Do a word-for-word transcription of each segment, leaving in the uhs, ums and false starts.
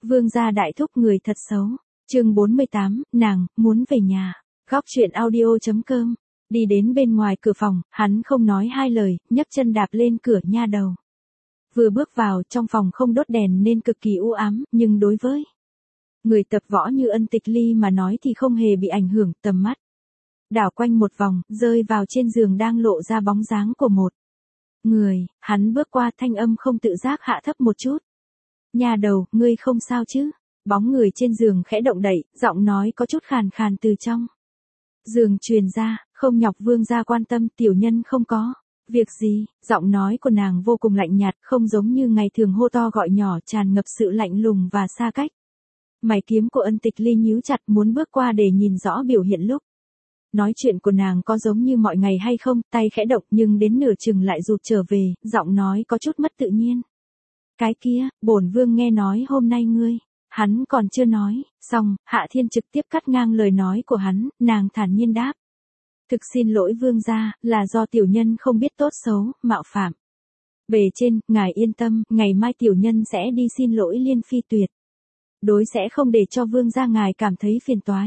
Vương gia đại thúc người thật xấu. Chương bốn mươi tám, nàng muốn về nhà. Góc truyện audio chấm com. Đi đến bên ngoài cửa phòng, hắn không nói hai lời, nhấc chân đạp lên cửa nha đầu. Vừa bước vào, trong phòng không đốt đèn nên cực kỳ u ám, nhưng đối với người tập võ như Ân Tịch Ly mà nói thì không hề bị ảnh hưởng. Tầm mắt đảo quanh một vòng, rơi vào trên giường đang lộ ra bóng dáng của một người. Hắn bước qua, thanh âm không tự giác hạ thấp một chút. Nha đầu, ngươi không sao chứ? Bóng người trên giường khẽ động đậy, giọng nói có chút khàn khàn từ trong giường truyền ra. Không nhọc vương gia quan tâm, tiểu nhân không có việc gì. Giọng nói của nàng vô cùng lạnh nhạt, không giống như ngày thường hô to gọi nhỏ, tràn ngập sự lạnh lùng và xa cách. Mày kiếm của Ân Tịch Ly nhíu chặt, muốn bước qua để nhìn rõ biểu hiện lúc nói chuyện của nàng có giống như mọi ngày hay không. Tay khẽ động nhưng đến nửa chừng lại rụt trở về, giọng nói có chút mất tự nhiên. Cái kia, bổn vương nghe nói hôm nay ngươi. Hắn còn chưa nói xong, Hạ Thiên trực tiếp cắt ngang lời nói của hắn. Nàng thản nhiên đáp: thực xin lỗi vương gia, là do tiểu nhân không biết tốt xấu, mạo phạm bề trên. Ngài yên tâm, ngày mai tiểu nhân sẽ đi xin lỗi Liên Phi, tuyệt đối sẽ không để cho vương gia ngài cảm thấy phiền toái.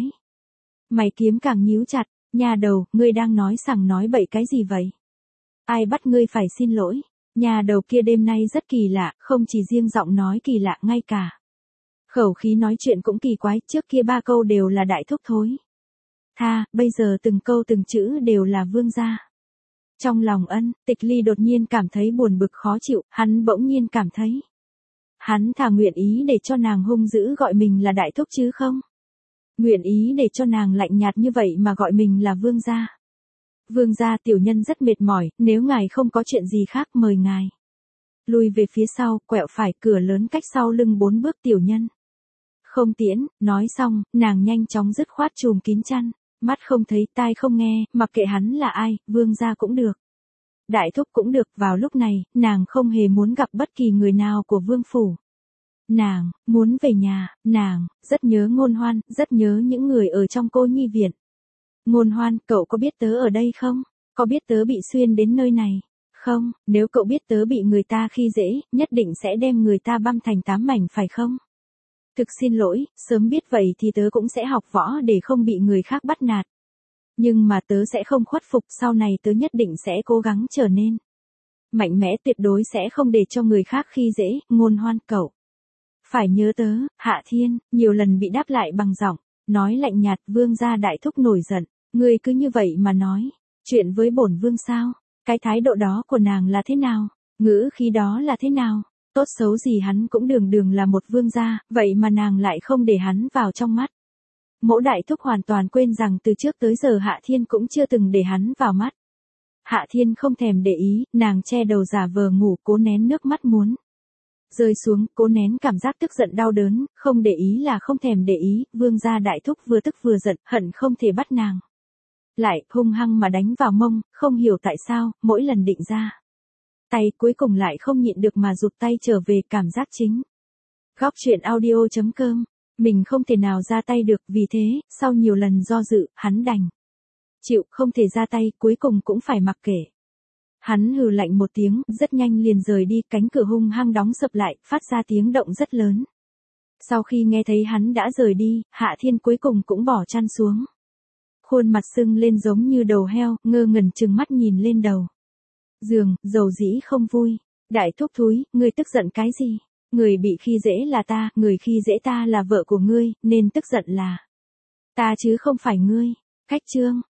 Mày kiếm càng nhíu chặt. Nhà đầu, ngươi đang nói sằng nói bậy cái gì vậy? Ai bắt ngươi phải xin lỗi? Nhà đầu kia đêm nay rất kỳ lạ, không chỉ riêng giọng nói kỳ lạ, ngay cả khẩu khí nói chuyện cũng kỳ quái. Trước kia ba câu đều là đại thúc thối tha, bây giờ từng câu từng chữ đều là vương gia. Trong lòng Ân Tịch Ly đột nhiên cảm thấy buồn bực khó chịu, hắn bỗng nhiên cảm thấy hắn thà nguyện ý để cho nàng hung dữ gọi mình là đại thúc chứ không nguyện ý để cho nàng lạnh nhạt như vậy mà gọi mình là vương gia. Vương gia, tiểu nhân rất mệt mỏi, nếu ngài không có chuyện gì khác mời ngài lui về phía sau. Quẹo phải, cửa lớn cách sau lưng bốn bước. Tiểu nhân không tiễn. Nói xong, nàng nhanh chóng dứt khoát chùm kín chăn, mắt không thấy tai không nghe, mặc kệ hắn là ai, vương gia cũng được, đại thúc cũng được. Vào lúc này, nàng không hề muốn gặp bất kỳ người nào của vương phủ. Nàng muốn về nhà. Nàng rất nhớ Ngôn Hoan, rất nhớ những người ở trong Cô Nhi viện. Ngôn Hoan, cậu có biết tớ ở đây không? Có biết tớ bị xuyên đến nơi này không? Nếu cậu biết tớ bị người ta khi dễ, nhất định sẽ đem người ta băm thành tám mảnh phải không? Thực xin lỗi, sớm biết vậy thì tớ cũng sẽ học võ để không bị người khác bắt nạt. Nhưng mà tớ sẽ không khuất phục, sau này tớ nhất định sẽ cố gắng trở nên mạnh mẽ, tuyệt đối sẽ không để cho người khác khi dễ. Ngôn Hoan, cậu phải nhớ tớ. Hạ Thiên nhiều lần bị đáp lại bằng giọng nói lạnh nhạt. Vương gia đại thúc nổi giận, ngươi cứ như vậy mà nói chuyện với bổn vương sao? Cái thái độ đó của nàng là thế nào? Ngữ khí đó là thế nào? Tốt xấu gì hắn cũng đường đường là một vương gia, vậy mà nàng lại không để hắn vào trong mắt. Mẫu đại thúc hoàn toàn quên rằng từ trước tới giờ Hạ Thiên cũng chưa từng để hắn vào mắt. Hạ Thiên không thèm để ý, nàng che đầu giả vờ ngủ, cố nén nước mắt muốn rơi xuống, cố nén cảm giác tức giận đau đớn. Không để ý là không thèm để ý. Vương gia đại thúc vừa tức vừa giận, hận không thể bắt nàng lại, hung hăng mà đánh vào mông. Không hiểu tại sao, mỗi lần định ra tay cuối cùng lại không nhịn được mà rụt tay trở về. Cảm giác chính. Góc truyện audio chấm com. Mình không thể nào ra tay được, vì thế, sau nhiều lần do dự, hắn đành chịu. Không thể ra tay, cuối cùng cũng phải mặc kệ. Hắn hừ lạnh một tiếng, rất nhanh liền rời đi. Cánh cửa hung hăng đóng sập lại, phát ra tiếng động rất lớn. Sau khi nghe thấy hắn đã rời đi, Hạ Thiên cuối cùng cũng bỏ chăn xuống. Khuôn mặt sưng lên giống như đầu heo, ngơ ngẩn trừng mắt nhìn lên đầu giường, dầu dĩ không vui. Đại thúc thúi, ngươi tức giận cái gì? Người bị khi dễ là ta, người khi dễ ta là vợ của ngươi, nên tức giận là ta chứ không phải ngươi. Cách chương